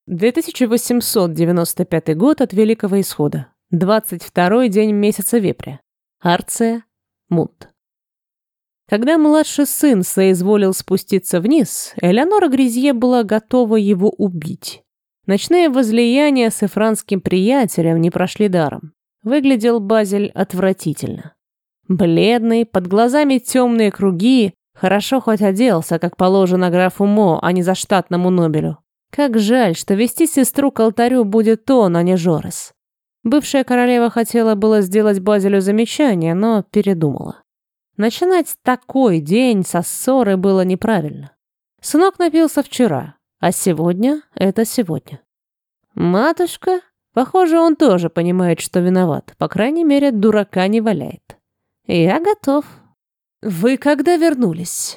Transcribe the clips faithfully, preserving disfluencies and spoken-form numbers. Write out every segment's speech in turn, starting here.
две тысячи восемьсот девяносто пятый год от Великого Исхода. двадцать второй день месяца Вепря. Арция, Мунт. Когда младший сын соизволил спуститься вниз, Элеонора Гризье была готова его убить. Ночные возлияния с эфранским приятелем не прошли даром. Выглядел Базель отвратительно. Бледный, под глазами темные круги, хорошо хоть оделся, как положено графу Мо, а не заштатному Нобелю. Как жаль, что вести сестру к алтарю будет он, а не Жорес. Бывшая королева хотела было сделать Базелю замечание, но передумала. Начинать такой день со ссоры было неправильно. Сынок напился вчера, а сегодня — это сегодня. Матушка, похоже, он тоже понимает, что виноват. По крайней мере, дурака не валяет. Я готов. Вы когда вернулись?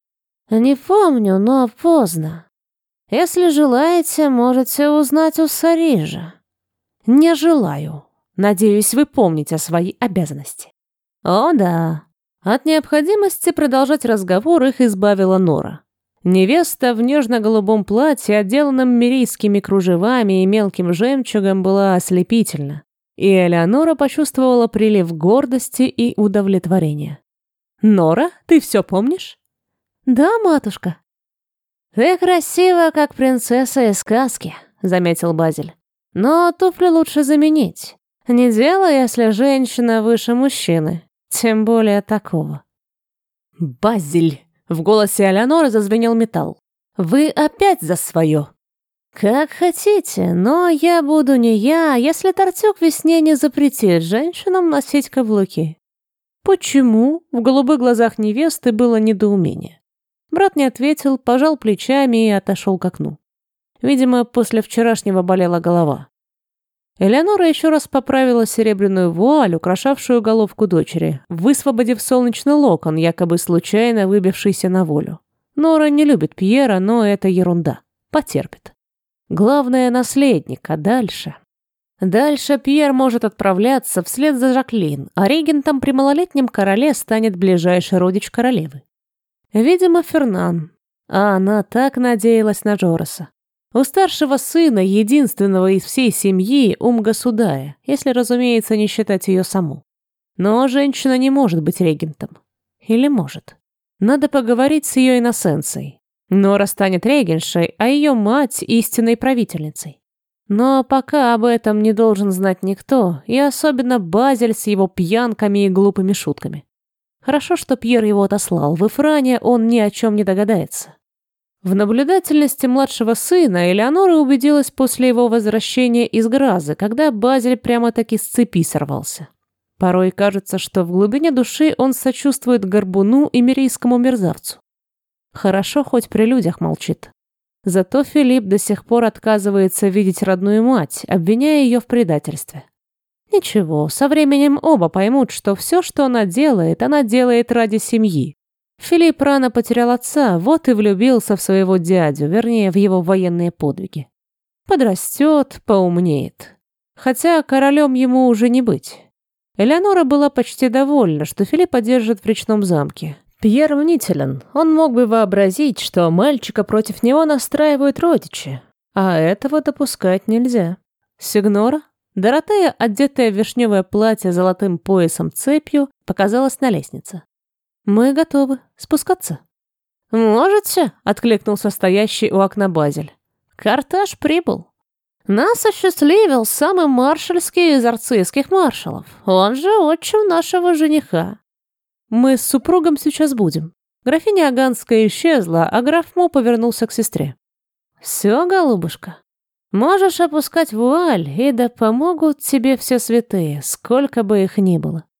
Не помню, но поздно. Если желаете, можете узнать у Сарижа. Не желаю. Надеюсь, вы помните о своей обязанности. О, да. От необходимости продолжать разговор их избавила Нора. Невеста в нежно-голубом платье, отделанном мирийскими кружевами и мелким жемчугом, была ослепительна. И Элеонора почувствовала прилив гордости и удовлетворения. «Нора, ты все помнишь?» «Да, матушка». «Ты красива, как принцесса из сказки», — заметил Базель. «Но туфли лучше заменить. Не дело, если женщина выше мужчины, тем более такого». «Базель!» — в голосе Элеоноры зазвенел металл. «Вы опять за свое!» «Как хотите, но я буду не я, если Тартюк весне не запретит женщинам носить каблуки». «Почему?» — в голубых глазах невесты было недоумение. Брат не ответил, пожал плечами и отошел к окну. Видимо, после вчерашнего болела голова. Элеонора еще раз поправила серебряную вуаль, украшавшую головку дочери, высвободив солнечный локон, якобы случайно выбившийся на волю. Нора не любит Пьера, но это ерунда. Потерпит. Главное — наследник, а дальше... Дальше Пьер может отправляться вслед за Жаклин, а регентом при малолетнем короле станет ближайший родич королевы. Видимо, Фернан. А она так надеялась на Жореса. У старшего сына, единственного из всей семьи, ум государя, если, разумеется, не считать ее саму. Но женщина не может быть регентом. Или может. Надо поговорить с ее иносенцией. Нора станет регеншей, а ее мать — истинной правительницей. Но пока об этом не должен знать никто, и особенно Базель с его пьянками и глупыми шутками. Хорошо, что Пьер его отослал. В Эфране он ни о чем не догадается. В наблюдательности младшего сына Элеонора убедилась после его возвращения из Гразы, когда Базель прямо-таки с цепи сорвался. Порой кажется, что в глубине души он сочувствует горбуну и мирийскому мерзавцу. Хорошо, хоть при людях молчит. Зато Филипп до сих пор отказывается видеть родную мать, обвиняя ее в предательстве. Ничего, со временем оба поймут, что все, что она делает, она делает ради семьи. Филипп рано потерял отца, вот и влюбился в своего дядю, вернее, в его военные подвиги. Подрастет, поумнеет. Хотя королем ему уже не быть. Элеонора была почти довольна, что Филиппа держит в речном замке. Пьер мнителен, он мог бы вообразить, что мальчика против него настраивают родичи. А этого допускать нельзя. Сигнора? Доротея, одетая в вишневое платье с золотым поясом-цепью, показалась на лестнице. «Мы готовы. Спускаться?» «Можете?» — откликнулся стоящий у окна Базель. «Кортеж прибыл. Нас осчастливил самый маршальский из арцийских маршалов. Он же отчим нашего жениха». «Мы с супругом сейчас будем». Графиня Аганская исчезла, а граф Мо повернулся к сестре. «Все, голубушка. Можешь опускать вуаль, и да помогут тебе все святые, сколько бы их ни было».